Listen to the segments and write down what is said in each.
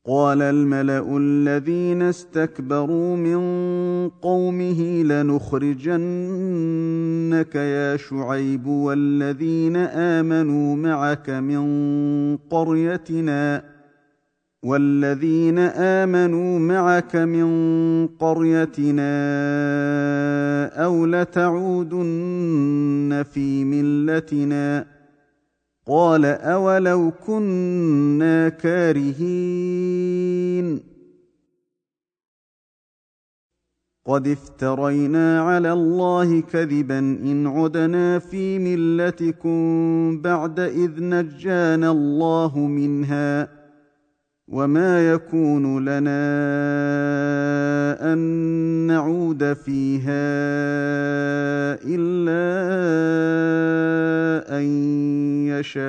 قال الملأ الذين استكبروا من قومه لنخرجنك يا شعيب والذين آمنوا معك من قريتنا أو لتعودن في ملتنا قال أولو كنا كارهين قد افترينا على الله كذبا إن عدنا في ملتكم بعد إذ نجانا الله منها وما يكون لنا أن نعود فيها إلا أن يشاء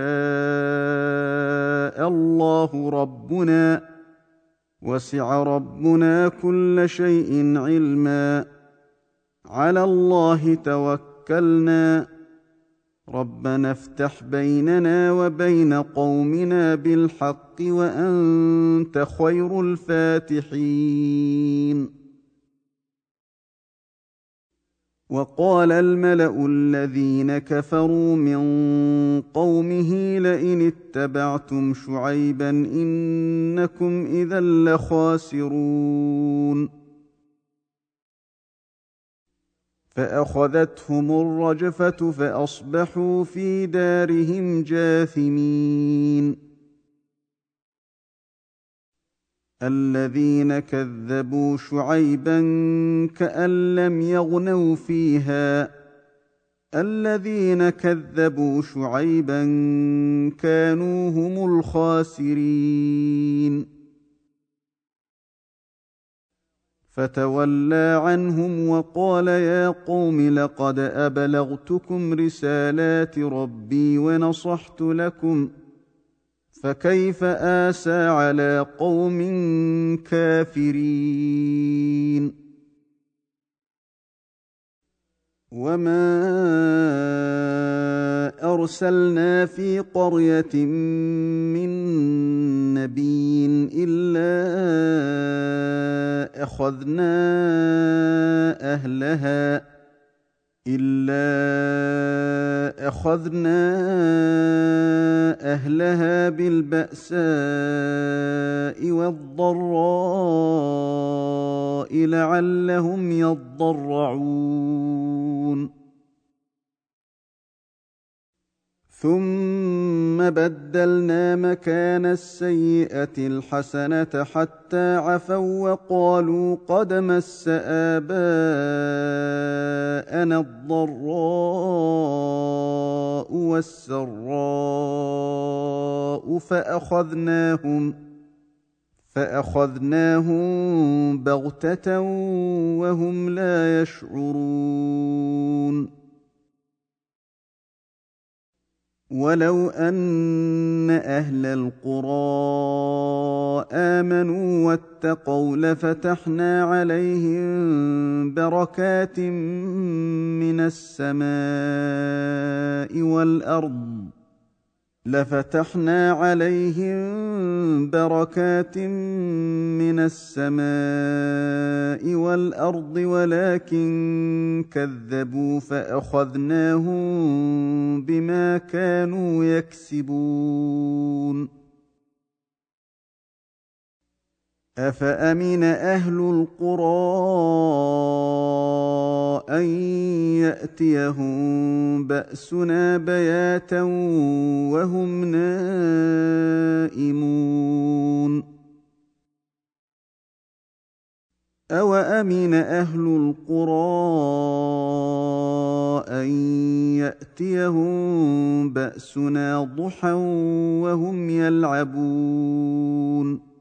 الله ربنا وسع ربنا كل شيء علما على الله توكلنا ربنا افتح بيننا وبين قومنا بالحق وأنت خير الفاتحين وقال الملأ الذين كفروا من قومه لئن اتبعتم شعيبا إنكم إذا لخاسرون فأخذتهم الرجفة فأصبحوا في دارهم جاثمين الذين كذبوا شعيبا كأن لم يغنوا فيها الذين كذبوا شعيبا كانوا هم الخاسرين فتولى عنهم وقال يا قوم لقد أبلغتكم رسالات ربي ونصحت لكم فكيف آسى على قوم كافرين وما أرسلنا في قرية من نبي إلا أخذنا أهلها بالبأساء والضراء لعلهم يضرعون ثم بدلنا مكان السيئة الحسنة حتى عفوا وقالوا قد مس آباءنا الضراء والسراء فأخذناهم بغتة وهم لا يشعرون ولو أن أهل القرى آمنوا واتقوا لفتحنا عليهم بركات من السماء والأرض ولكن كذبوا فأخذناهم بما كانوا يكسبون أفأمن أهل القرى أن يأتيهم بأسنا بياتا وهم نائمون أوأمن أهل القرى أن يأتيهم بأسنا ضحى وهم يلعبون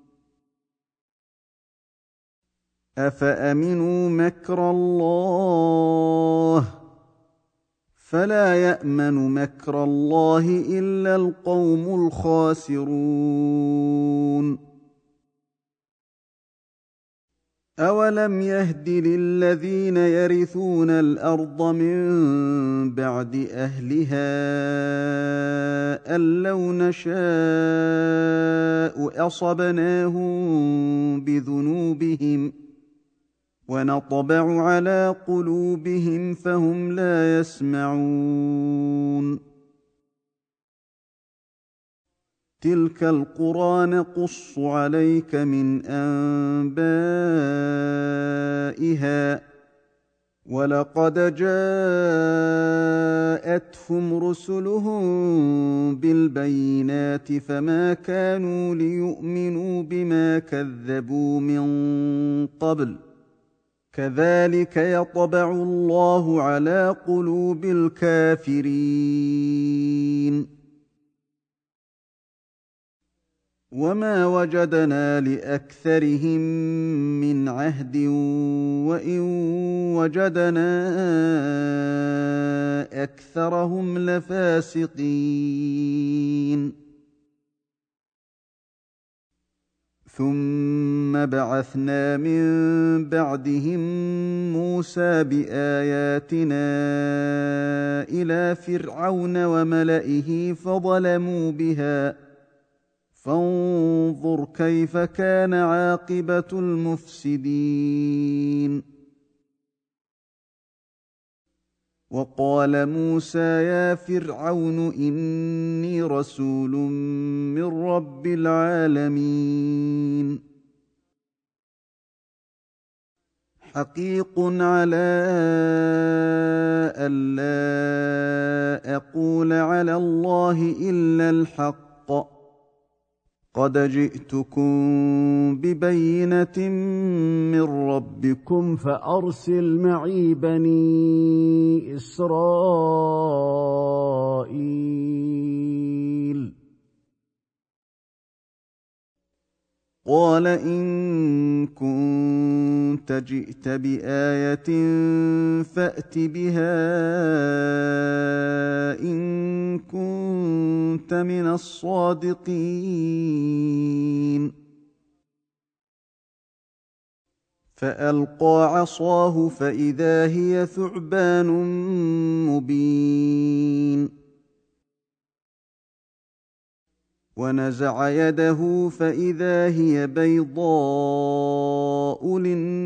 أفأمنوا مكر الله فلا يأمن مكر الله إلا القوم الخاسرون أَوَلَمْ يَهْدِ لِلَّذِينَ يَرِثُونَ الْأَرْضَ مِن بَعْدِ أَهْلِهَا أَن لَّوْ نَشَاءُ أَصَبْنَاهُم بِذُنُوبِهِمْ وَنَطْبَعُ عَلَىٰ قُلُوبِهِمْ فَهُمْ لَا يَسْمَعُونَ تِلْكَ الْقُرَىٰ نَقُصُّ عَلَيْكَ مِنْ أَنبَائِهَا ۚ وَلَقَدْ جَاءَتْهُمْ رُسُلُهُم بِالْبَيِّنَاتِ فَمَا كَانُوا لِيُؤْمِنُوا بِمَا كَذَّبُوا مِن قَبْلُ ۚ كَذَٰلِكَ يَطْبَعُ اللَّهُ عَلَىٰ قُلُوبِ الْكَافِرِينَ وَمَا وَجَدْنَا لِأَكْثَرِهِم مِّنْ عَهْدٍ وَإِن وَجَدْنَا أَكْثَرَهُمْ لَفَاسِقِينَ ثُمَّ بَعَثْنَا مِن بَعْدِهِم مُّوسَىٰ بِآيَاتِنَا إِلَىٰ فِرْعَوْنَ وَمَلَئِهِ فَظَلَمُوا بِهَا، فانظُرْ كَيْفَ كَانَ عَاقِبَةُ الْمُفْسِدِينَ وَقَالَ مُوسَىٰ يَا فِرْعَوْنُ إِنِّي رَسُولٌ مِّن رَّبِّ الْعَالَمِينَ حَقِيقٌ عَلَىٰ أَلَّا أَقُولَ عَلَى اللَّهِ إِلَّا الْحَقَّ، قَدْ جِئْتُكُم بِبَيِّنَةٍ مِّن رَّبِّكُمْ فَأَرْسِلْ مَعِي بَنِي إِسْرَائِيلَ. قَالَ إِن كُنتَ جِئْتَ بِآيَةٍ فَأْتِ بِهَا إِن كُنتَ مِنَ الصَّادِقِينَ فَأَلْقَىٰ عَصَاهُ فَإِذَا هِيَ ثُعْبَانٌ مُّبِينٌ وَنَزَعَ يَدَهُ فَإِذَا هِيَ بَيْضَاءُ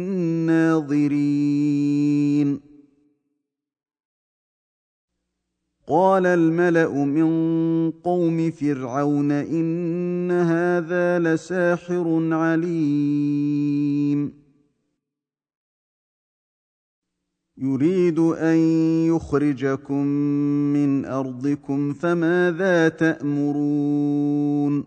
لِلنَّاظِرِينَ قَالَ الْمَلَأُ مِن قَوْمِ فِرْعَوْنَ إِنَّ هَٰذَا لَسَاحِرٌ عَلِيمٌ يُرِيدُ أَن يُخْرِجَكُم مِّنْ أَرْضِكُمْ فَمَاذَا تَأْمُرُونَ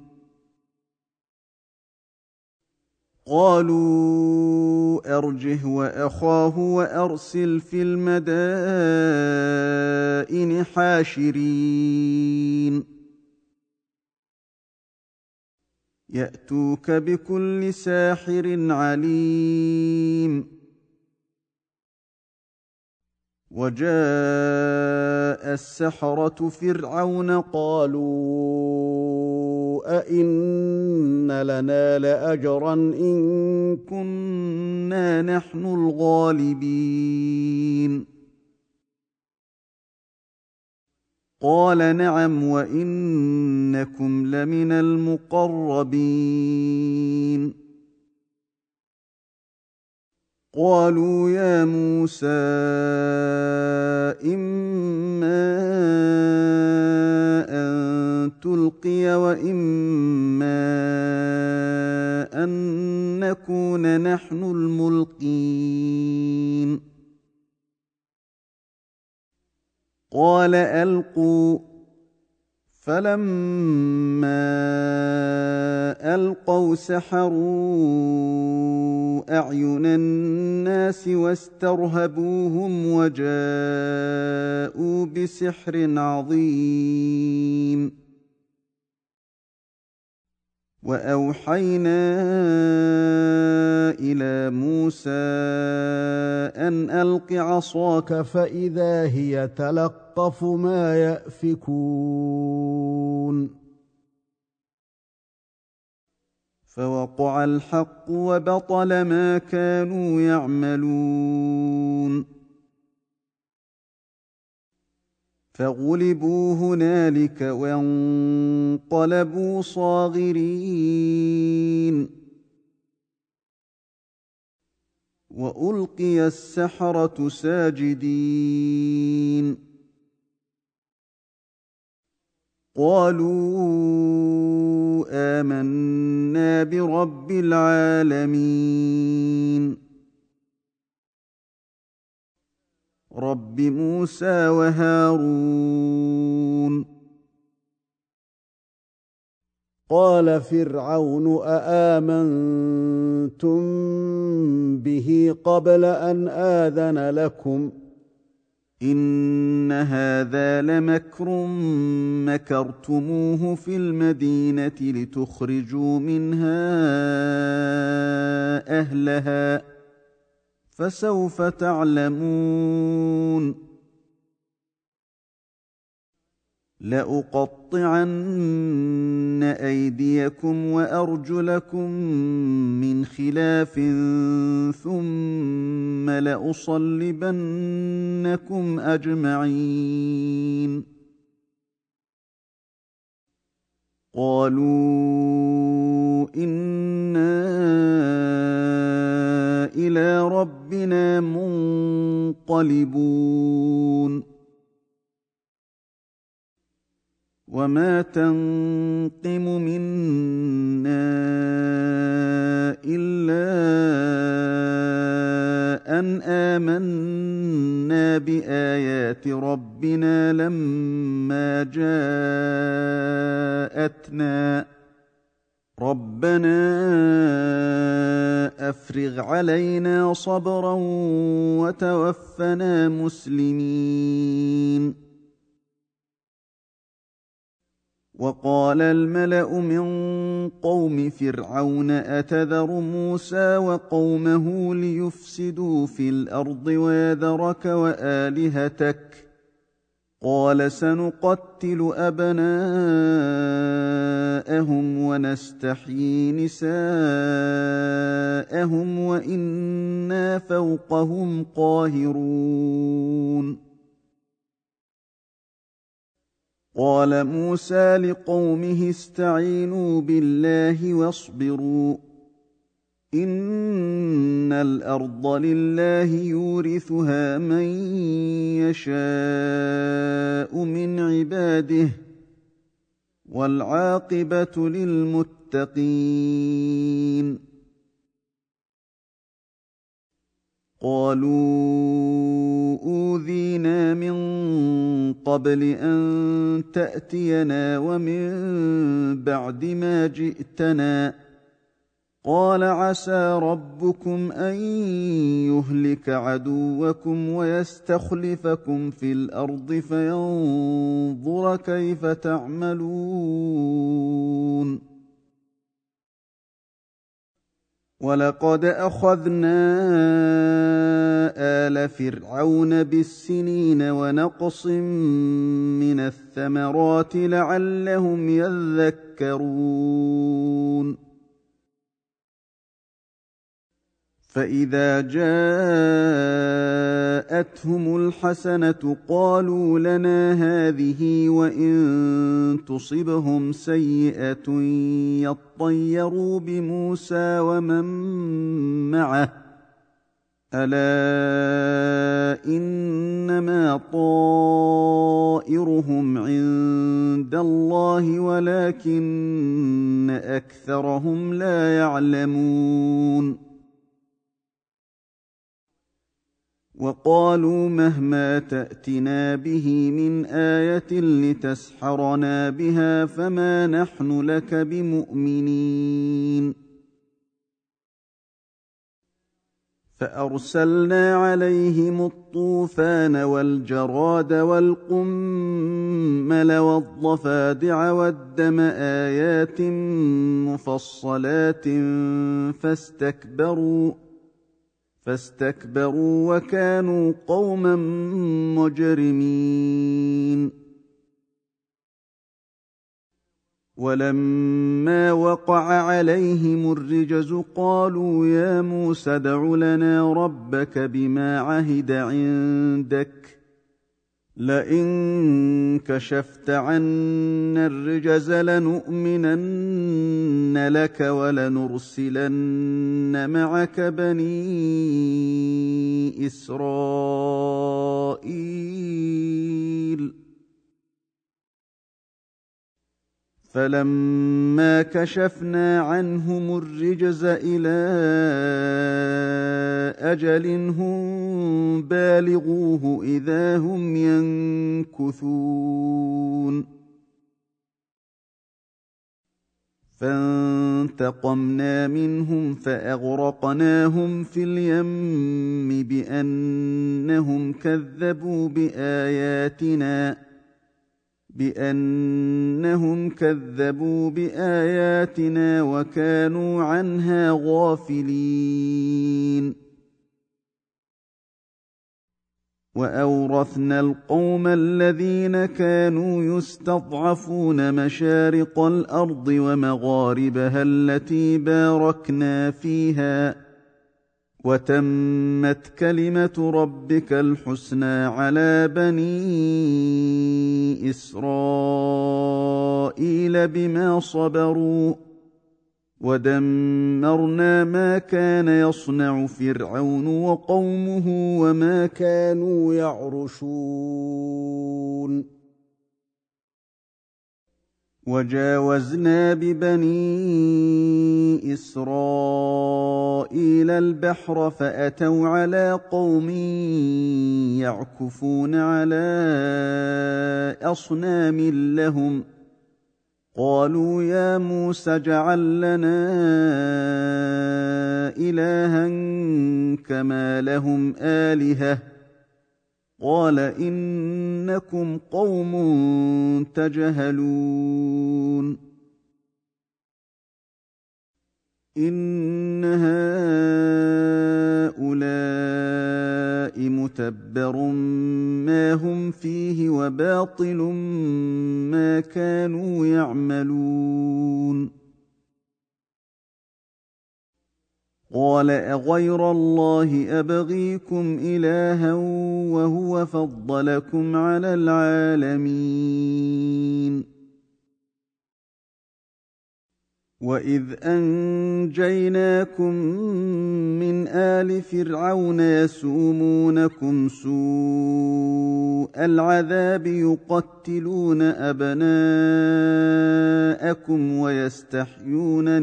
قَالُوا أَرْجِهْ وَأَخَاهُ وَأَرْسِلْ فِي الْمَدَائِنِ حَاشِرِينَ يَأْتُوكَ بِكُلِّ سَاحِرٍ عَلِيمٍ وَجَاءَ السَّحَرَةُ فِرْعَوْنَ قَالُوا أَئِنَّ لَنَا لَأَجْرًا إِن كُنَّا نَحْنُ الْغَالِبِينَ قَالَ نَعَمْ وَإِنَّكُمْ لَمِنَ الْمُقَرَّبِينَ قَالُوا يَا مُوسَىٰ إِمَّا أَن تُلْقِيَ وَإِمَّا أَن نَّكُونَ نَحْنُ الْمُلْقِينَ قَالَ أَلْقُوا ۖ فَلَمَّا أَلْقَوْا سَحَرُوا أَعْيُنَ النَّاسِ وَاسْتَرْهَبُوهُمْ وَجَاءُوا بِسِحْرٍ عَظِيمٍ وَأَوْحَيْنَا إِلَىٰ مُوسَىٰ أَنْ أَلْقِ عَصَاكَ فَإِذَا هِيَ تَلْقَفُ مَا يَأْفِكُونَ فوقع الحق وبطل ما كانوا يعملون فغلبوا هنالك وانقلبوا صاغرين وألقي السحرة ساجدين قالوا آمنا برب العالمين رب موسى وهارون قال فرعون آمنتم به قبل أن آذن لكم إن هذا لمكر مكرتموه في المدينة لتخرجوا منها أهلها فسوف تعلمون لأقطعن أيديكم وأرجلكم من خلاف ثم لأصلبنكم أجمعين قالوا إنا إلى ربنا منقلبون وما تنقم منا إلا أن آمنا بآيات ربنا لما جاءتنا ربنا أفرغ علينا صبرا وتوفنا مسلمين وقال الملأ من قوم فرعون أتذر موسى وقومه ليفسدوا في الأرض ويذرك وآلهتك قال سنقتل أبناءهم ونستحيي نساءهم وإنا فوقهم قاهرون قال موسى لقومه استعينوا بالله واصبروا إن الأرض لله يورثها من يشاء من عباده والعاقبة للمتقين قالوا أوذينا من قبل أن تأتينا ومن بعد ما جئتنا قال عسى ربكم أن يهلك عدوكم ويستخلفكم في الأرض فينظر كيف تعملون ولقد أخذنا آل فرعون بالسنين ونقص من الثمرات لعلهم يذكرون فإذا جاءتهم الحسنة قالوا لنا هذه وإن تصبهم سيئة يطيروا بموسى ومن معه ألا إنما طائرهم عند الله ولكن أكثرهم لا يعلمون وقالوا مهما تأتنا به من آية لتسحرنا بها فما نحن لك بمؤمنين فأرسلنا عليهم الطوفان والجراد والقمل والضفادع والدم آيات مفصلات فاستكبروا وكانوا قوما مجرمين ولما وقع عليهم الرجز قالوا يا موسى ادع لنا ربك بما عهد عندك لئن كشفت عنا الرجز لنؤمنن لك ولنرسلن معك بني إسرائيل فلما كشفنا عنهم الرجز إلى أجل هم بالغوه إذا هم ينكثون فانتقمنا منهم فأغرقناهم في اليم بأنهم كذبوا بآياتنا وكانوا عنها غافلين وأورثنا القوم الذين كانوا يستضعفون مشارق الأرض ومغاربها التي باركنا فيها وتمت كلمة ربك الحسنى على بني إسرائيل بما صبروا ودمرنا ما كان يصنع فرعون وقومه وما كانوا يعرشون وجاوزنا ببني إسرائيل البحر فأتوا على قوم يعكفون على أصنام لهم قالوا يا موسى اجعل لنا إلها كما لهم آلهة قال إنكم قوم تجهلون إن هؤلاء متبر ما هم فيه وباطل ما كانوا يعملون قال أغير الله أبغيكم إلها وهو فضلكم على العالمين وإذ أنجيناكم من آل فرعون يسومونكم سوء العذاب يقتلون أبناءكم ويستحيون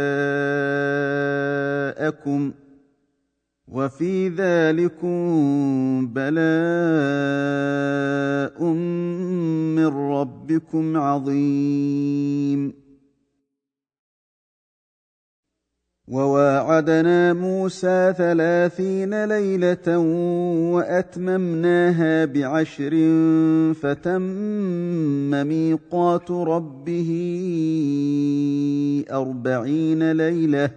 نساءكم وفي ذلكم بلاء من ربكم عظيم وواعدنا موسى 30 ليلة وأتممناها ب10 فتم ميقات ربه 40 ليلة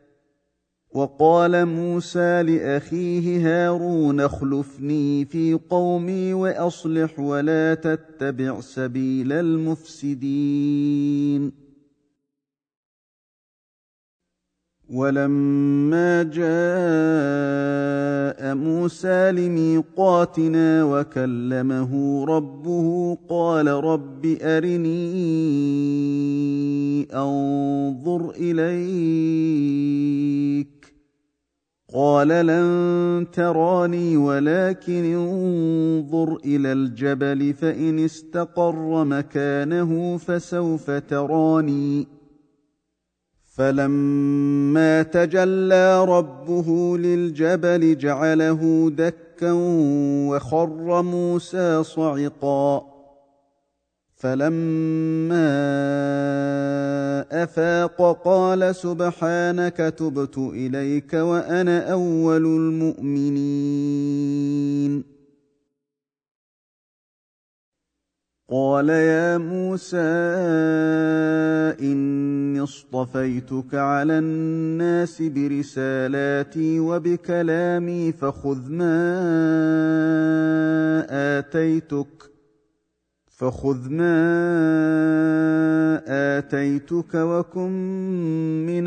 وقال موسى لأخيه هارون اخلفني في قومي وأصلح ولا تتبع سبيل المفسدين ولما جاء موسى لميقاتنا وكلمه ربه قال رب أرني أنظر إليك قال لن تراني ولكن انظر إلى الجبل فإن استقر مكانه فسوف تراني فلما تجلى ربه للجبل جعله دكا وخر موسى صعقا فلما أفاق قال سبحانك تبت إليك وأنا أول المؤمنين قال يا موسى إني اصطفيتك على الناس برسالاتي وبكلامي فخذ ما آتيتك فخذ ما آتيتك وكن من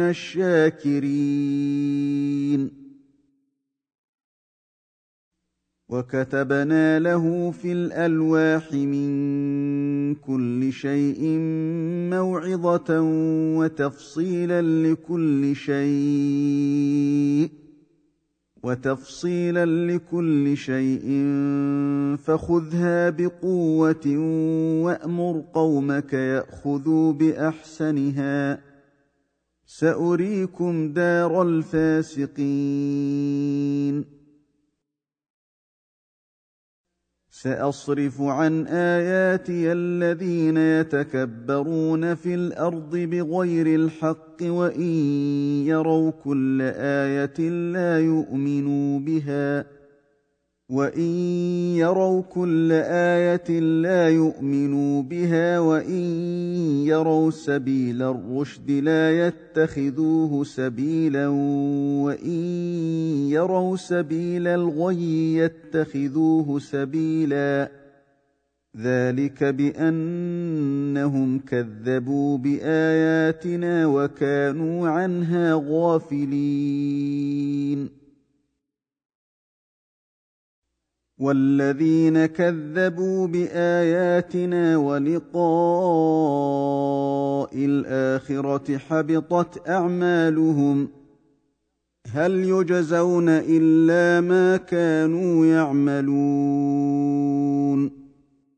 الشاكرين. وكتبنا له في الألواح من كل شيء موعظة وتفصيلا لكل شيء فخذها بقوة وأمر قومك يأخذوا بأحسنها سأريكم دار الفاسقين. سأصرف عن آياتي الذين يتكبرون في الأرض بغير الحق وإن يروا كل آية لا يؤمنوا بها وإن يروا سبيل الرشد لا يتخذوه سبيلا وإن يروا سبيل الغي يتخذوه سبيلا ذلك بأنهم كذبوا بآياتنا وكانوا عنها غافلين. والذين كذبوا بآياتنا ولقاء الآخرة حبطت أعمالهم هل يجزون إلا ما كانوا يعملون.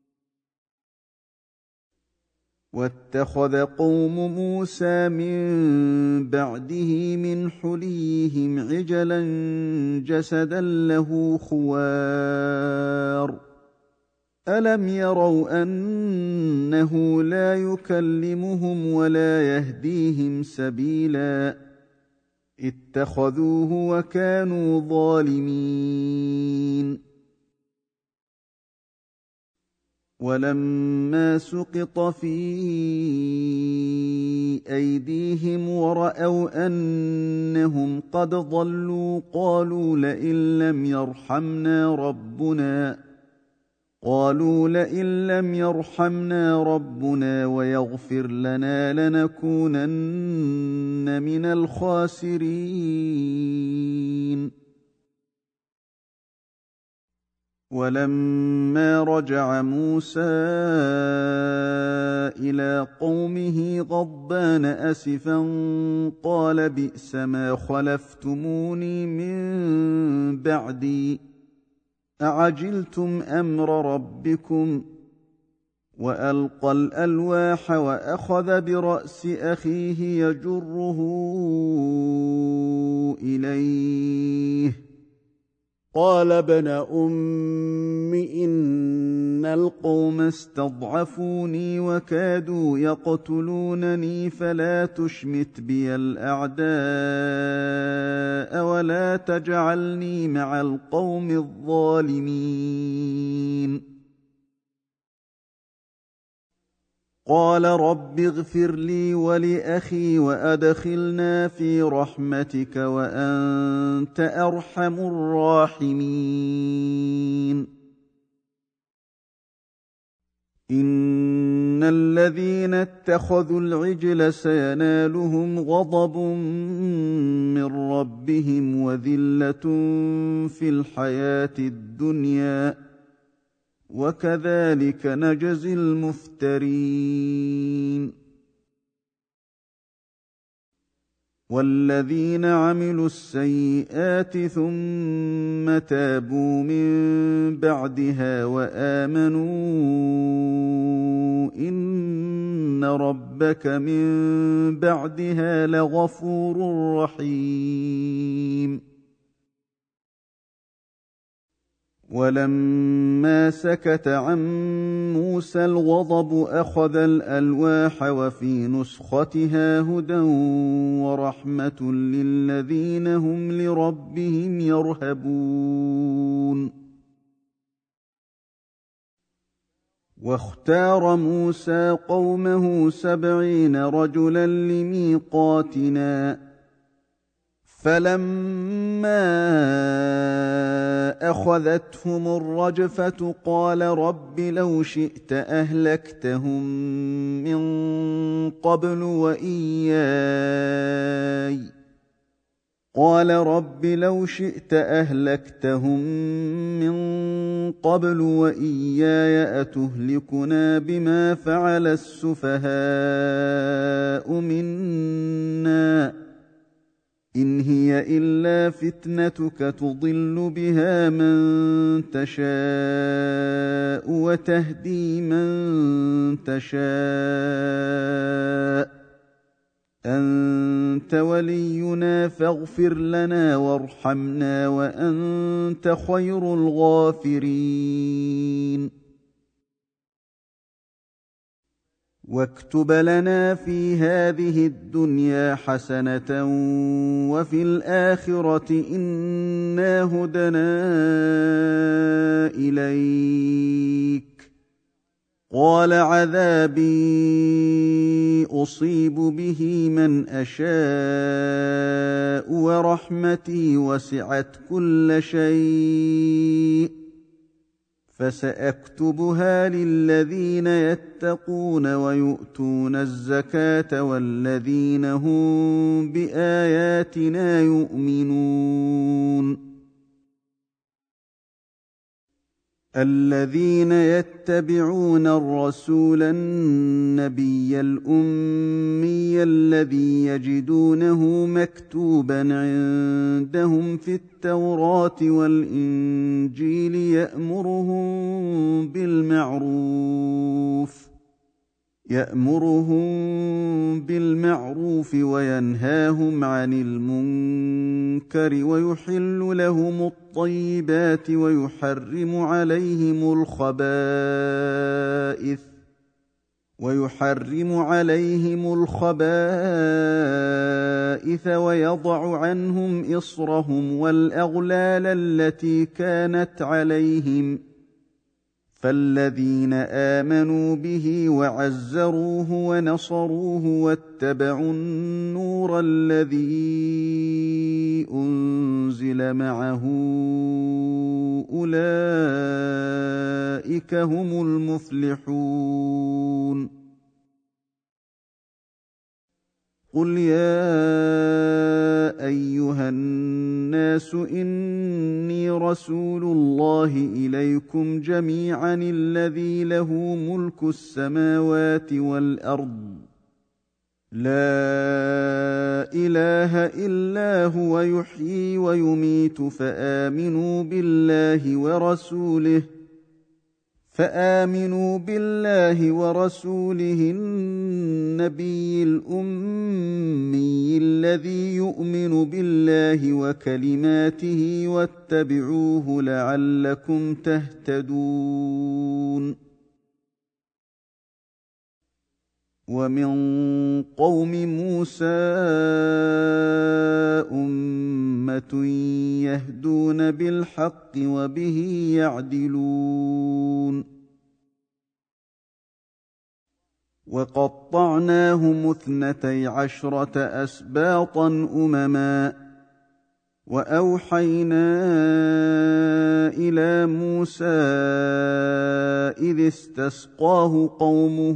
واتخذ قوم موسى من بعده من حليهم عجلا جسدا له خوار ألم يروا أنه لا يكلمهم ولا يهديهم سبيلا اتخذوه وكانوا ظالمين. ولما سقط في أيديهم ورأوا أنهم قد ضلوا قالوا لئن لم يرحمنا ربنا ويغفر لنا لنكونن من الخاسرين. ولما رجع موسى إلى قومه غضبان أسفا قال بئس ما خلفتموني من بعدي أعجلتم أمر ربكم وألقى الألواح وأخذ برأس أخيه يجره إليه قال ابن أم إن القوم استضعفوني وكادوا يقتلونني فلا تشمت بي الأعداء ولا تجعلني مع القوم الظالمين. قال رب اغفر لي ولأخي وأدخلنا في رحمتك وأنت أرحم الراحمين. إن الذين اتخذوا العجل سينالهم غضب من ربهم وذلة في الحياة الدنيا وكذلك نجزي المفترين. والذين عملوا السيئات ثم تابوا من بعدها وآمنوا إن ربك من بعدها لغفور رحيم. ولما سكت عن موسى الغضب أخذ الألواح وفي نسختها هدى ورحمة للذين هم لربهم يرهبون. واختار موسى قومه 70 رجلا لميقاتنا فلما اخذتهم الرجفه قال رب لو شئت اهلكتهم من قبل واياي اتهلكنا بما فعل السفهاء منا إن هي إلا فتنتك تضل بها من تشاء وتهدي من تشاء أنت ولينا فاغفر لنا وارحمنا وأنت خير الغافرين واكتب لنا في هذه الدنيا حسنة وفي الآخرة إنا هدنا إليك قال عذابي أصيب به من أشاء ورحمتي وسعت كل شيء فسأكتبها للذين يتقون ويؤتون الزكاة والذين هم بآياتنا يؤمنون الذين يتبعون الرسول النبي الأمي الذي يجدونه مكتوبا عندهم في التوراة والإنجيل يأمرهم بالمعروف وينهاهم عن المنكر ويحل لهم الطيبات ويحرم عليهم الخبائث ويضع عنهم إصرهم والأغلال التي كانت عليهم فالذين آمنوا به وعزروه ونصروه واتبعوا النور الذي أنزل معه أولئك هم المفلحون قل يا أيها الناس إني رسول الله إليكم جميعا الذي له ملك السماوات والأرض لا إله إلا هو يحيي ويميت فآمنوا بالله ورسوله النبي الأمي الذي يؤمن بالله وكلماته واتبعوه لعلكم تهتدون ومن قوم موسى أمة يهدون بالحق وبه يعدلون وقطعناهم 12 أسباطا أمما وأوحينا إلى موسى إذ استسقاه قومه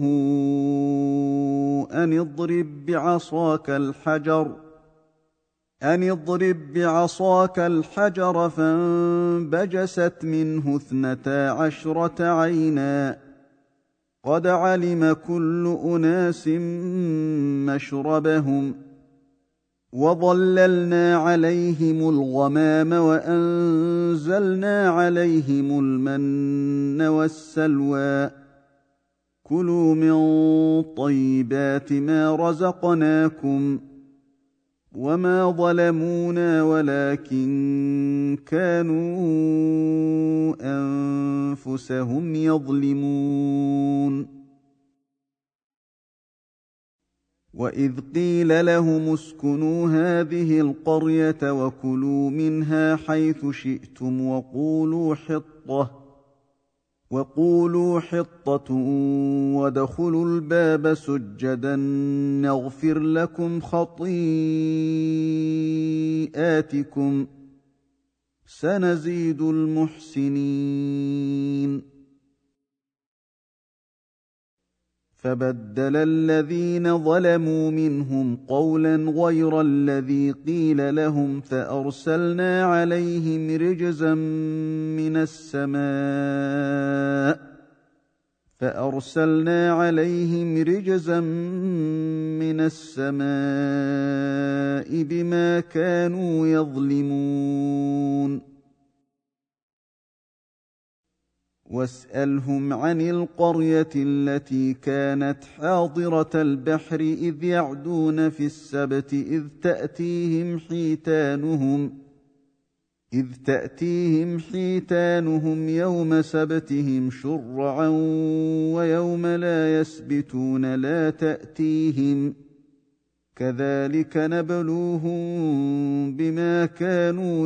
أن اضرب بعصاك الحجر فانبجست منه 12 عينا قد علم كل أناس مشربهم وظللنا عليهم الغمام وأنزلنا عليهم المن والسلوى كلوا من طيبات ما رزقناكم وما ظلمونا ولكن كانوا أنفسهم يظلمون وإذ قيل لهم اسكنوا هذه القرية وكلوا منها حيث شئتم وقولوا حطة وادخلوا الباب سجدا نغفر لكم خطيئاتكم سيئاتكم سنزيد المحسنين. فبدل الذين ظلموا منهم قولا غير الذي قيل لهم فأرسلنا عليهم رجزا من السماء بما كانوا يظلمون. واسألهم عن القرية التي كانت حاضرة البحر إذ يعدون في السبت إذ تأتيهم حيتانهم يوم سبتهم شرعا ويوم لا يسبتون لا تأتيهم كذلك نبلوهم بما كانوا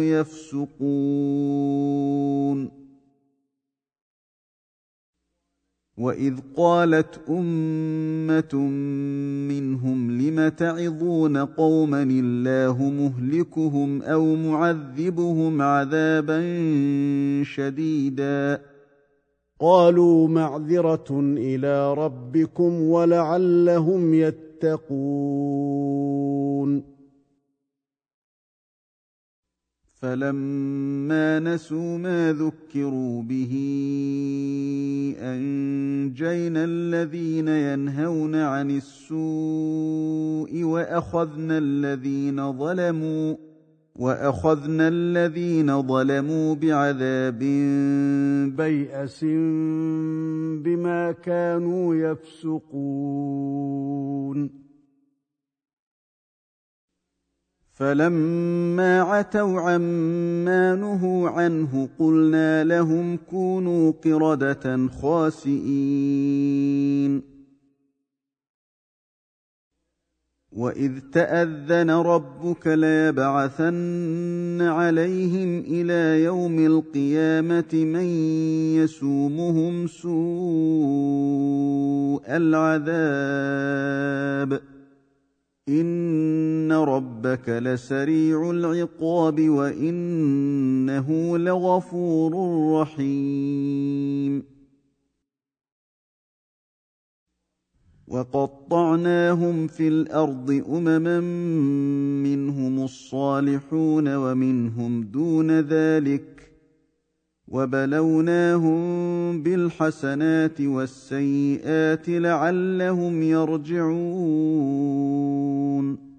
يفسقون. وإذ قالت أمة منهم لم تعظون قوما الله مهلكهم أو معذبهم عذابا شديدا قالوا معذرة إلى ربكم ولعلهم يتقون. فلما نسوا ما ذكروا به أنجينا الذين ينهون عن السوء وأخذنا الذين ظلموا بعذاب بيأس بما كانوا يفسقون. فلما عتوا عما نهوا عنه قلنا لهم كونوا قردة خاسئين. وإذ تأذن ربك ليبعثن عليهم إلى يوم القيامة من يسومهم سوء العذاب إن ربك لسريع العقاب وإنه لغفور رحيم. وقطعناهم في الأرض أمما منهم الصالحون ومنهم دون ذلك وبلوناهم بالحسنات والسيئات لعلهم يرجعون.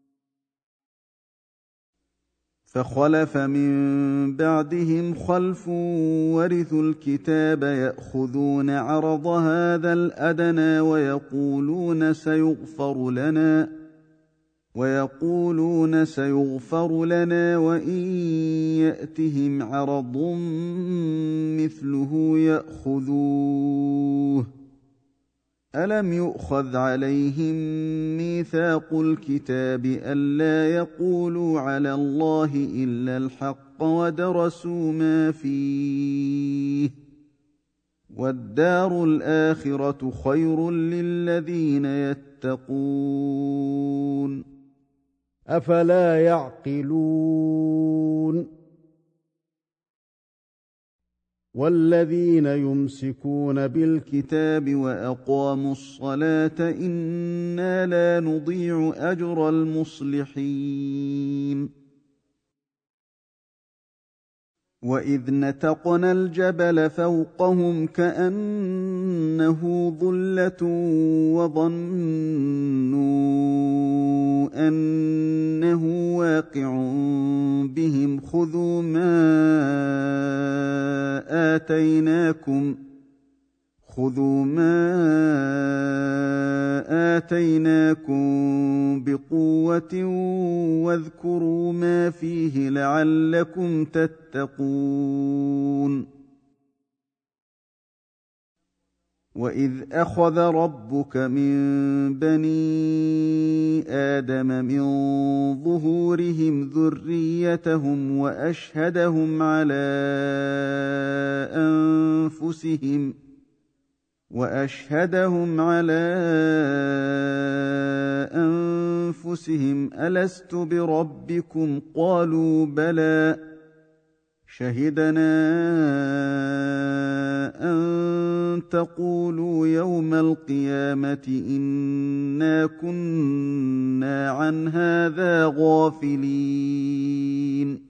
فخلف من بعدهم خلف ورثوا الكتاب يأخذون عرض هذا الأدنى ويقولون سيغفر لنا وإن يأتهم عرض مثله يأخذوه ألم يؤخذ عليهم ميثاق الكتاب ألا يقولوا على الله إلا الحق ودرسوا ما فيه والدار الآخرة خير للذين يتقون أفلا يعقلون. والذين يمسكون بالكتاب وأقاموا الصلاة إنا لا نضيع أجر المصلحين. وإذ نتقنا الجبل فوقهم كأنه ظلة وظنوا أنه واقع بهم خذوا ما آتيناكم بقوة واذكروا ما فيه لعلكم تتقون. وإذ أخذ ربك من بني آدم من ظهورهم ذريتهم وأشهدهم على أنفسهم ألست بربكم قالوا بلى شهدنا أن تقولوا يوم القيامة إنا كنا عن هذا غافلين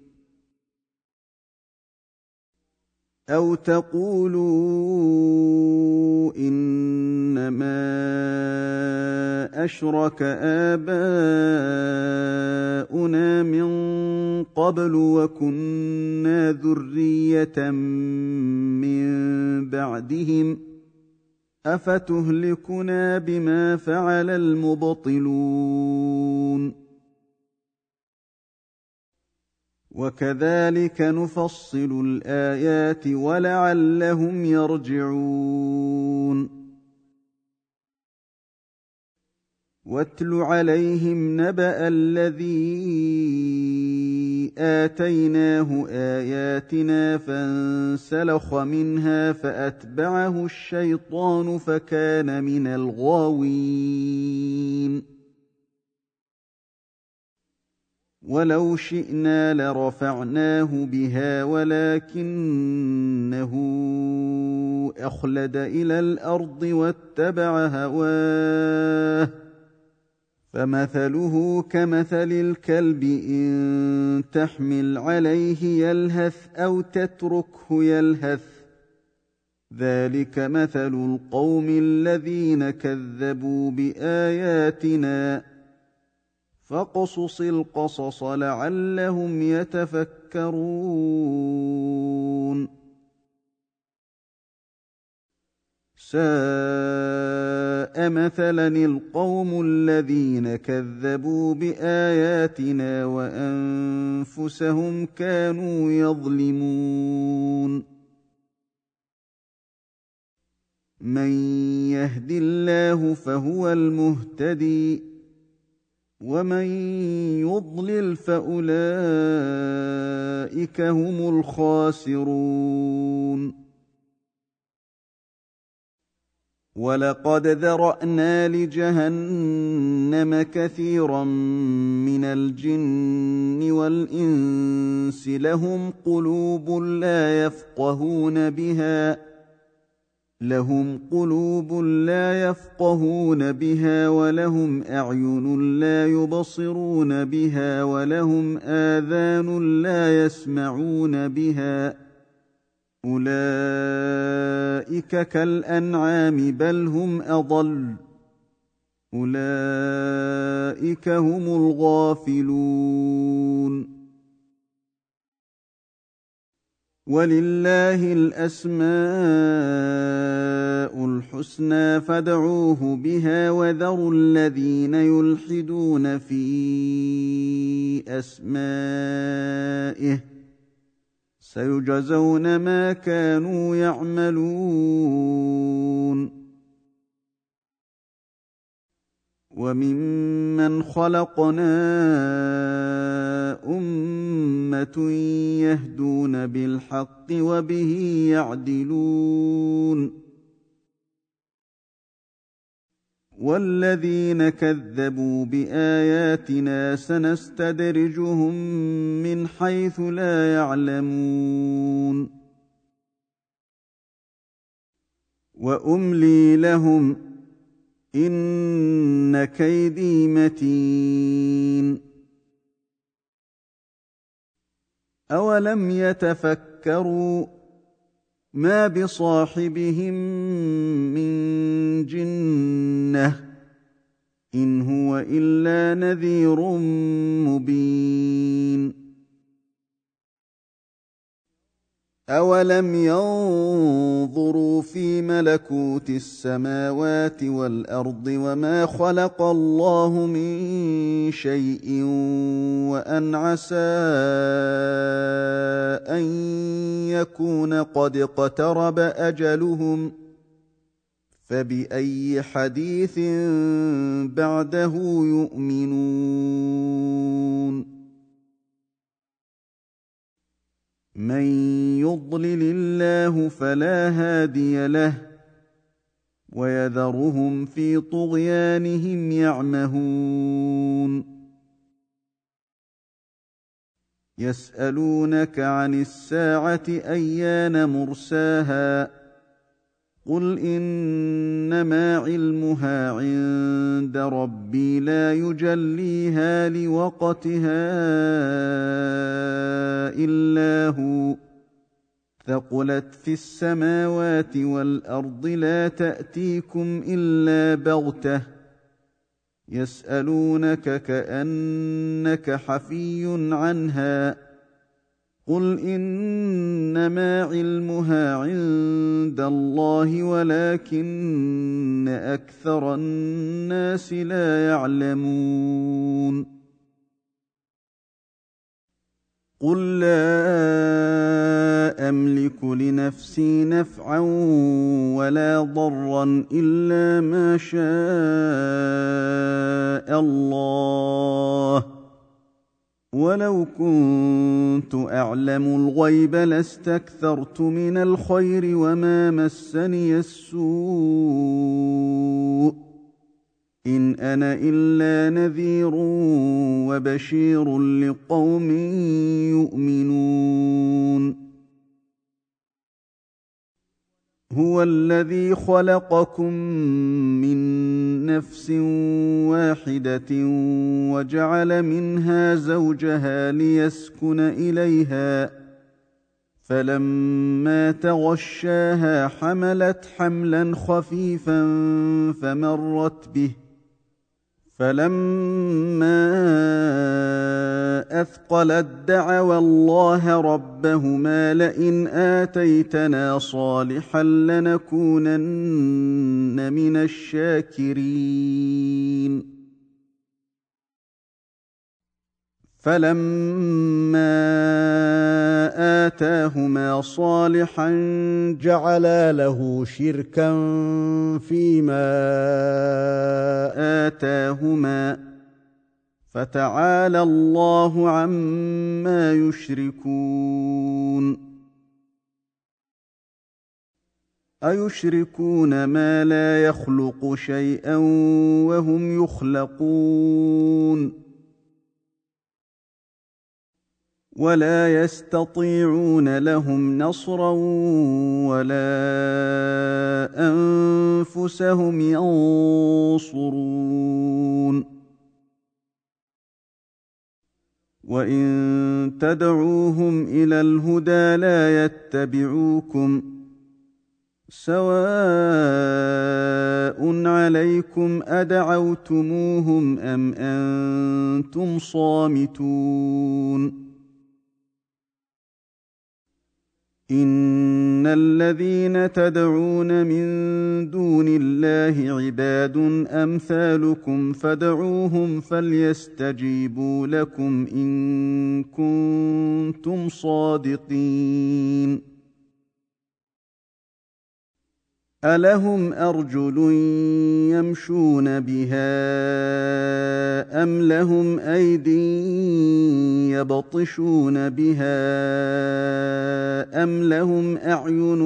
أو تقولوا إنما أشرك آباؤنا من قبل وكنا ذرية من بعدهم أفتهلكنا بما فعل المبطلون وكذلك نفصل الآيات ولعلهم يرجعون واتل عليهم نبأ الذي آتيناه آياتنا فانسلخ منها فأتبعه الشيطان فكان من الغاوين ولو شئنا لرفعناه بها ولكنه أخلد إلى الأرض واتبع هواه فمثله كمثل الكلب إن تحمل عليه يلهث أو تتركه يلهث ذلك مثل القوم الذين كذبوا بآياتنا فاقصص القصص لعلهم يتفكرون ساء مثلا القوم الذين كذبوا بآياتنا وأنفسهم كانوا يظلمون من يهد الله فهو المهتدي ومن يضلل فأولئك هم الخاسرون ولقد ذرأنا لجهنم كثيرا من الجن والإنس لهم قلوب لا يفقهون بها ولهم أعين لا يبصرون بها ولهم آذان لا يسمعون بها أولئك كالأنعام بل هم أضل أولئك هم الغافلون ولله الأسماء الحسنى فادعوه بها وذروا الذين يلحدون في أسمائه سيجزون ما كانوا يعملون وممن خلقنا أمة يهدون بالحق وبه يعدلون والذين كذبوا بآياتنا سنستدرجهم من حيث لا يعلمون وأملي لهم إن كيدي متين أولم يتفكروا ما بصاحبهم من جنة إن هو إلا نذير مبين أولم ينظروا في ملكوت السماوات والأرض وما خلق الله من شيء وأن عسى أن يكون قد اقترب أجلهم فبأي حديث بعده يؤمنون من يضلل الله فلا هادي له ويذرهم في طغيانهم يعمهون يسألونك عن الساعة أيان مرساها قل إنما علمها عند ربي لا يجليها لوقتها إلا هو ثقلت في السماوات والأرض لا تأتيكم إلا بغتة يسألونك كأنك حفي عنها قل إنما علمها عند الله ولكن أكثر الناس لا يعلمون قل لا أملك لنفسي نفعا ولا ضرا إلا ما شاء الله ولو كنت أعلم الغيب لاستكثرت من الخير وما مسني السوء إن أنا إلا نذير وبشير لقوم يؤمنون هو الذي خلقكم من نفس واحدة وجعل منها زوجها ليسكن إليها فلما تغشاها حملت حملا خفيفا فمرت به فلما أثقلت دعوا الله ربهما لئن آتيتنا صالحا لنكونن من الشاكرين فلما آتاهما صالحا جعلا له شركا فيما آتاهما فتعالى الله عما يشركون أيشركون ما لا يخلق شيئا وهم يخلقون ولا يستطيعون لهم نصرا ولا أنفسهم ينصرون وإن تدعوهم إلى الهدى لا يتبعوكم سواء عليكم أدعوتموهم أم أنتم صامتون إن الذين تدعون من دون الله عباد أمثالكم فادعوهم فليستجيبوا لكم إن كنتم صادقين ألهم أرجل يمشون بها أم لهم أيد يبطشون بها أم لهم أعين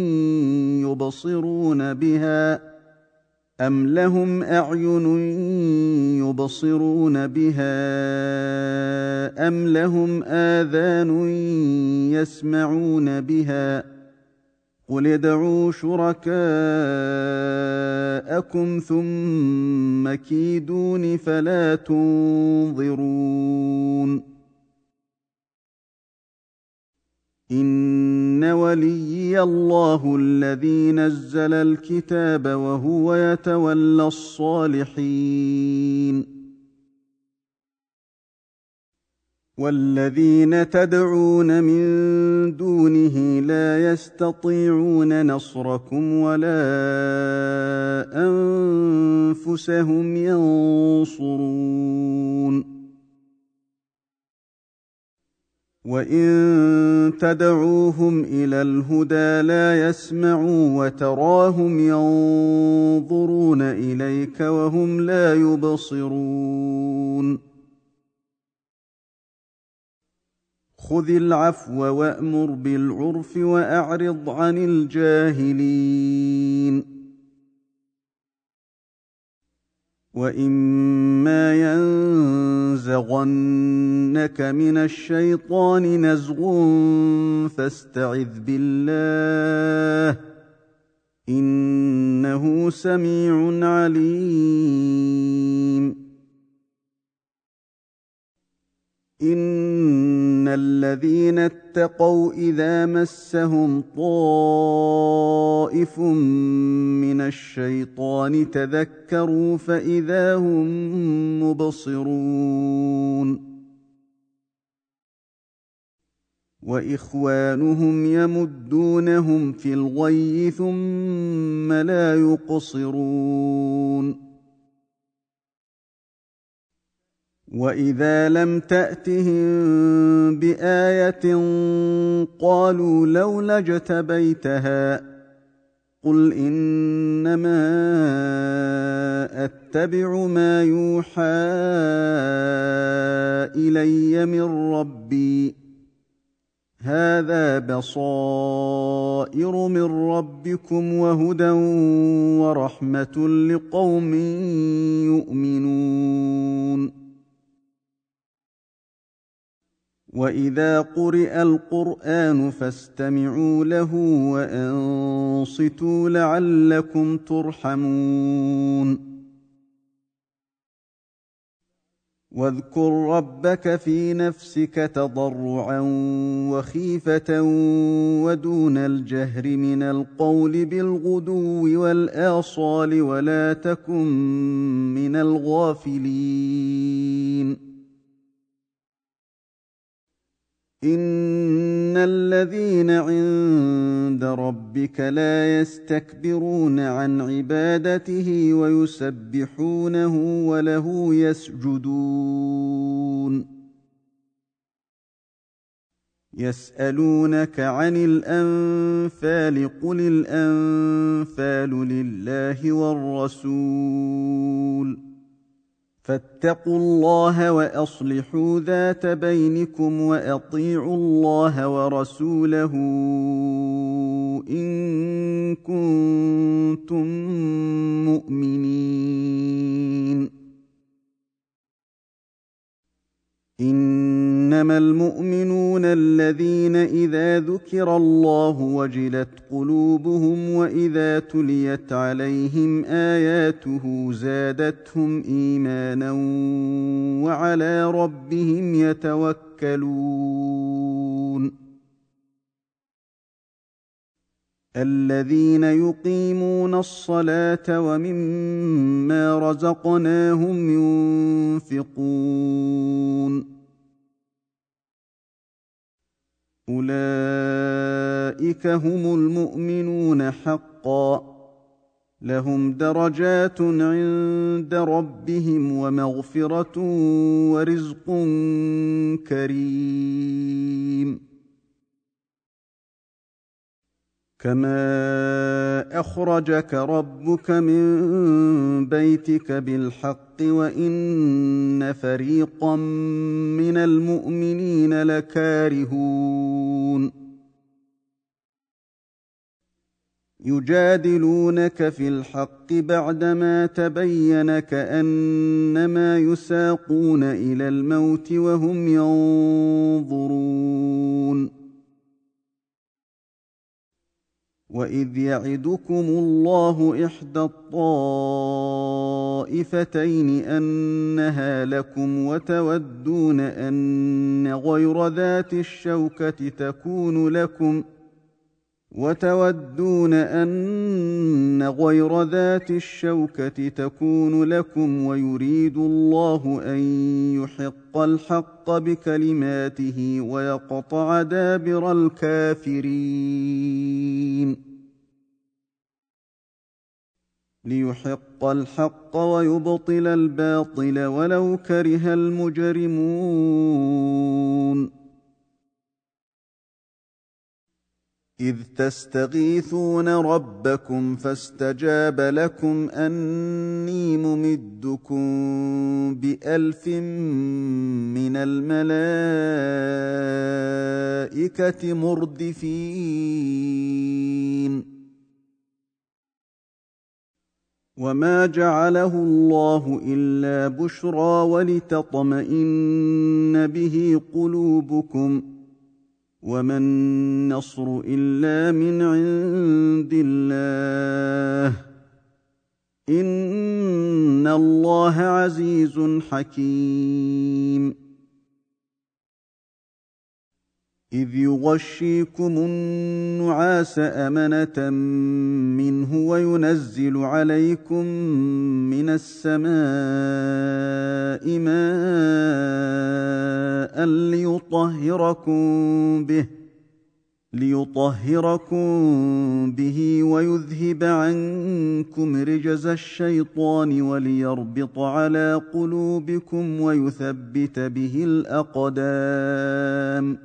يبصرون بها أم لهم أعين يبصرون بها أم لهم آذان يسمعون بها قل ادعوا شركاءكم ثم كيدون فلا تنظرون إن وليي الله الذي نزل الكتاب وهو يتولى الصالحين والذين تدعون من دونه لا يستطيعون نصركم ولا أنفسهم ينصرون وإن تدعوهم إلى الهدى لا يسمعوا وتراهم ينظرون إليك وهم لا يبصرون خذ العفو وأمر بالعرف وأعرض عن الجاهلين. خذ العفو وأمر بالعرف وأعرض عن الجاهلين. وإما ينزغنك من الشيطان نزغ فاستعذ بالله إنه سميع عليم إن الذين اتقوا إذا مسهم طائف من الشيطان تذكروا فإذا هم مبصرون وإخوانهم يمدونهم في الغي ثم لا يقصرون وإذا لم تأتهم بآية قالوا لولا اجتبيتها قل إنما أتبع ما يوحى إلي من ربي هذا بصائر من ربكم وهدى ورحمة لقوم يؤمنون وإذا قرئ القرآن فاستمعوا له وأنصتوا لعلكم ترحمون واذكر ربك في نفسك تضرعا وخيفة ودون الجهر من القول بالغدو والآصال ولا تكن من الغافلين إن الذين عند ربك لا يستكبرون عن عبادته ويسبحونه وله يسجدون يسألونك عن الأنفال قل الأنفال لله والرسول فاتقوا الله وأصلحوا ذات بينكم وأطيعوا الله ورسوله إن كنتم مؤمنين إنما المؤمنون الذين إذا ذكر الله وجلت قلوبهم وإذا تليت عليهم آياته زادتهم إيمانا وعلى ربهم يتوكلون الذين يقيمون الصلاة ومما رزقناهم ينفقون أولئك هم المؤمنون حقا لهم درجات عند ربهم ومغفرة ورزق كريم كما أخرجك ربك من بيتك بالحق وإن فريقا من المؤمنين لكارهون يجادلونك في الحق بعدما تبين كأنما يساقون إلى الموت وهم ينظرون وإذ يعدكم الله إحدى الطائفتين أنها لكم وتودون أن غير ذات الشوكة تكون لكم ويريد الله أن يحق الحق بكلماته ويقطع دابر الكافرين ليحق الحق ويبطل الباطل ولو كره المجرمون إذ تستغيثون ربكم فاستجاب لكم أني ممدكم ب1000 من الملائكة مردفين وما جعله الله إلا بشرى ولتطمئن به قلوبكم وما النصر إلا من عند الله إن الله عزيز حكيم إذ يغشيكم النعاس أمنة منه وينزل عليكم من السماء ماء ليطهركم به ويذهب عنكم رجز الشيطان وليربط على قلوبكم ويثبت به الأقدام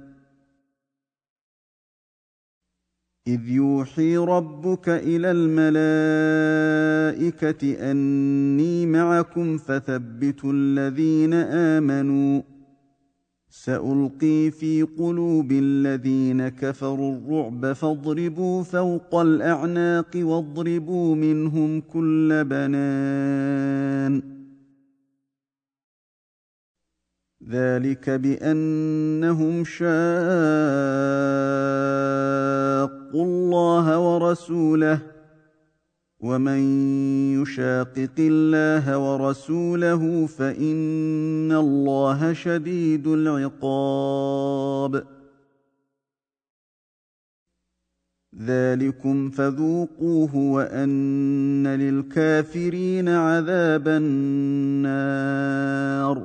إذ يوحي ربك إلى الملائكة أني معكم فثبتوا الذين آمنوا سألقي في قلوب الذين كفروا الرعب فاضربوا فوق الأعناق واضربوا منهم كل بنان ذلك بأنهم شاقوا الله ورسوله ومن يشاقق الله ورسوله فإن الله شديد العقاب ذلكم فذوقوه وأن للكافرين عذاب النار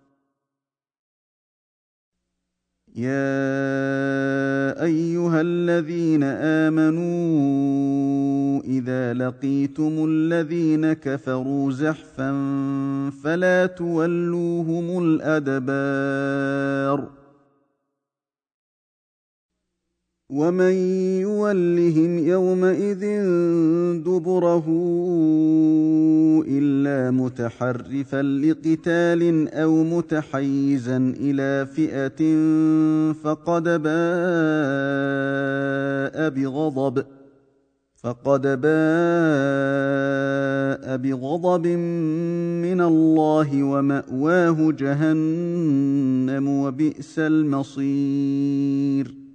يا أيها الذين آمنوا إذا لقيتم الذين كفروا زحفا فلا تولوهم الأدبار ومن يولهم يومئذ دبره إلا متحرفا لقتال أو متحيزا إلى فئة فقد باء بغضب من الله ومأواه جهنم وبئس المصير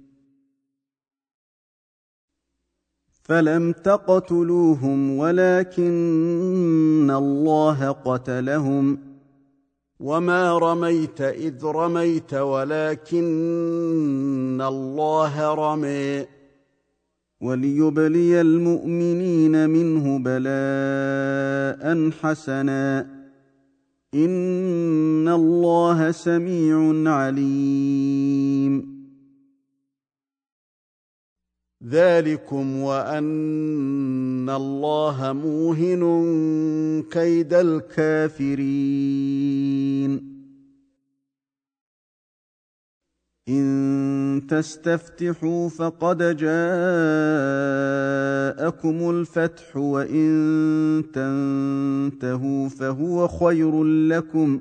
فلم تقتلوهم ولكن الله قتلهم وما رميت إذ رميت ولكن الله رمي وليبلي المؤمنين منه بلاء حسنا إن الله سميع عليم ذلكم وأن الله موهن كيد الكافرين إن تستفتحوا فقد جاءكم الفتح وإن تنتهوا فهو خير لكم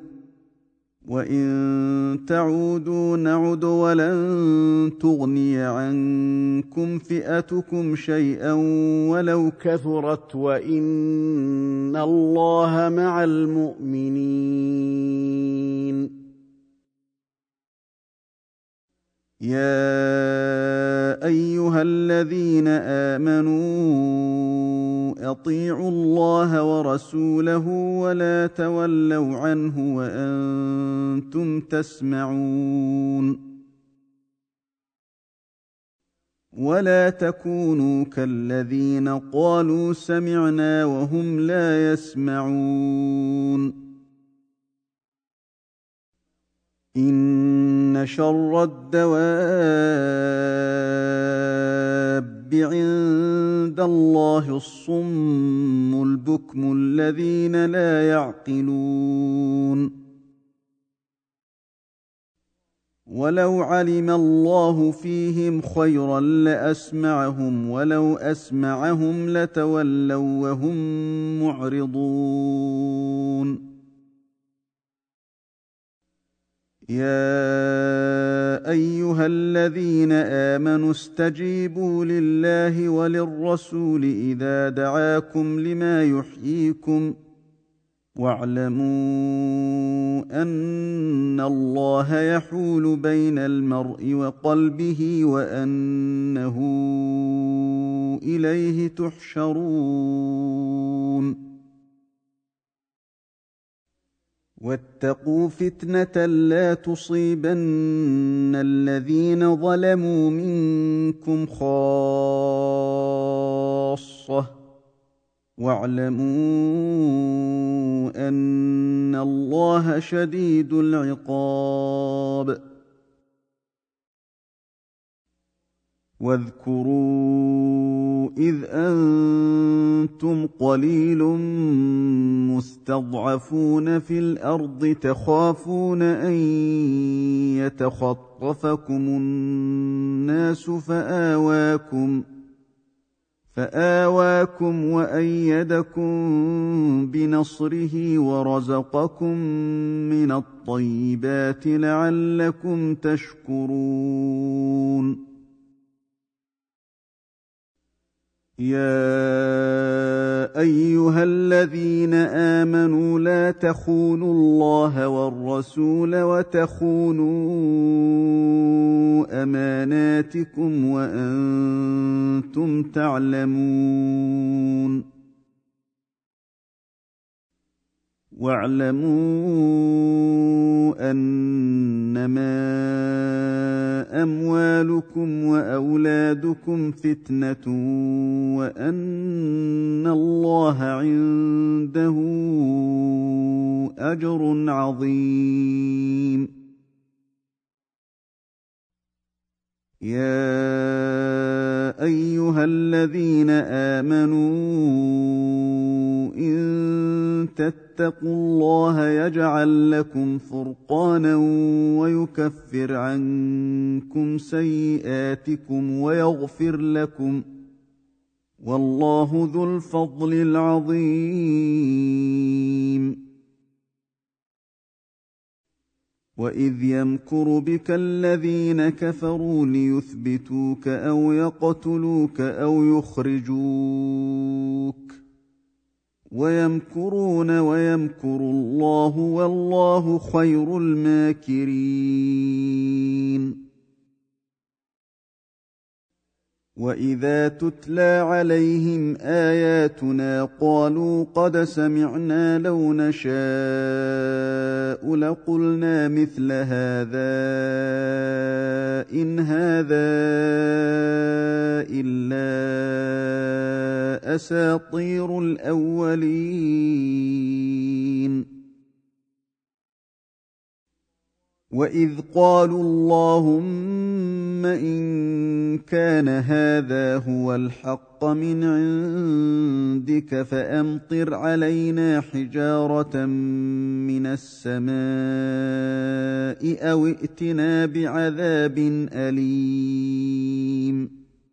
وإن تعودوا نعد ولن تغني عنكم فئتكم شيئا ولو كثرت وإن الله مع المؤمنين يا أيها الذين آمنوا أطيعوا الله ورسوله ولا تولوا عنه وأنتم تسمعون ولا تكونوا كالذين قالوا سمعنا وهم لا يسمعون إن شر الدواب عند الله الصم البكم الذين لا يعقلون ولو علم الله فيهم خيرا لأسمعهم ولو أسمعهم لتولوا وهم معرضون يا ايها الذين امنوا استجيبوا لله وللرسول اذا دعاكم لما يحييكم واعلموا ان الله يحول بين المرء وقلبه وانه اليه تحشرون واتقوا فتنه لا تصيبن الذين ظلموا منكم خاصه واعلموا ان الله شديد العقاب واذكروا اذ انتم قليل مستضعفون في الارض تخافون ان يتخطفكم الناس فآواكم وأيدكم بنصره ورزقكم من الطيبات لعلكم تشكرون يا أيها الذين آمنوا لا تخونوا الله والرسول وتخونوا أماناتكم وأنتم تعلمون واعلموا أنما أموالكم وأولادكم فتنة وأن الله عنده أجر عظيم يا أيها الذين آمنوا إن تتقوا الله يجعل لكم فرقانا ويكفر عنكم سيئاتكم ويغفر لكم والله ذو الفضل العظيم وإذ يمكر بك الذين كفروا ليثبتوك أو يقتلوك أو يخرجوك ويمكرون ويمكر الله والله خير الماكرين وإذا تتلى عليهم آياتنا قالوا قد سمعنا لو نشاء لقلنا مثل هذا إن هذا إلا أساطير الأولين وإذ قالوا اللهم إن كان هذا هو الحق من عندك فأمطر علينا حجارة من السماء أو ائتنا بعذاب أليم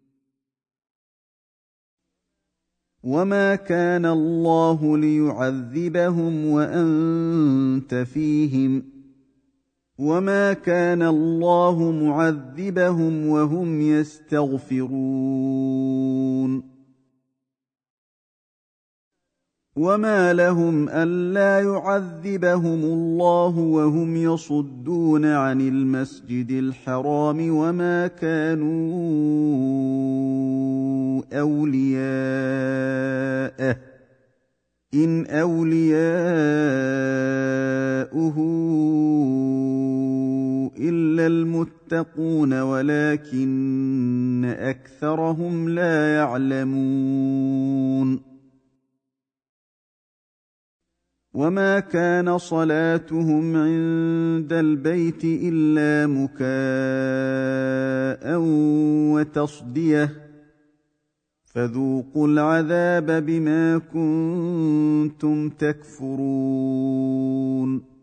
وما كان الله ليعذبهم وأنت فيهم وما كان الله معذبهم وهم يستغفرون وما لهم ألا يعذبهم الله وهم يصدون عن المسجد الحرام وما كانوا أولياءه إن أولياؤه إلا المتقون ولكن أكثرهم لا يعلمون وما كان صلاتهم عند البيت إلا مكاء وتصدية فذوقوا العذاب بما كنتم تكفرون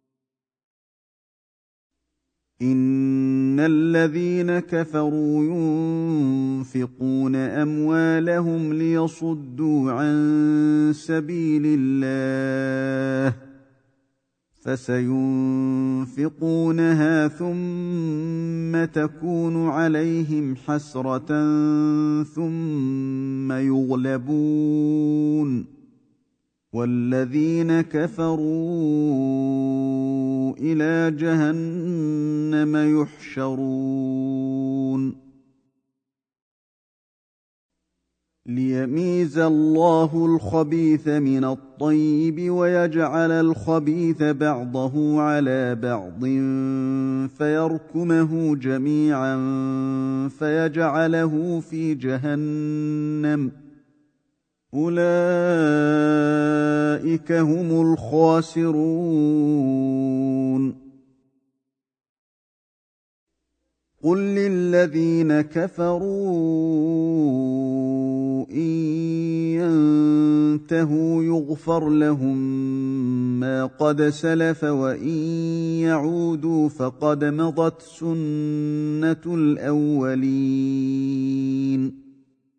إن الذين كفروا ينفقون أموالهم ليصدوا عن سبيل الله فسينفقونها ثم تكون عليهم حسرة ثم يغلبون والذين كفروا إلى جهنم يحشرون ليميز الله الخبيث من الطيب ويجعل الخبيث بعضه على بعض فيركمه جميعا فيجعله في جهنم أولئك هم الخاسرون قل للذين كفروا إن ينتهوا يغفر لهم ما قد سلف وإن يعودوا فقد مضت سنة الأولين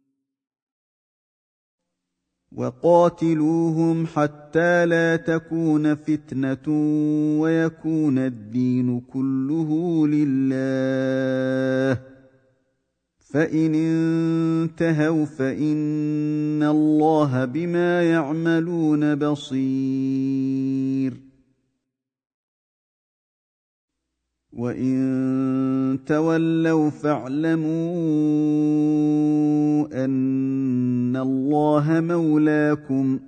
وقاتلوهم حتى لا تكون فتنة ويكون الدين كله لله فإن انتهوا فإن الله بما يعملون بصير وإن تولوا فاعلموا أن الله مولاكم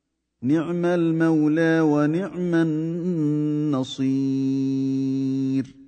نعم المولى ونعم النصير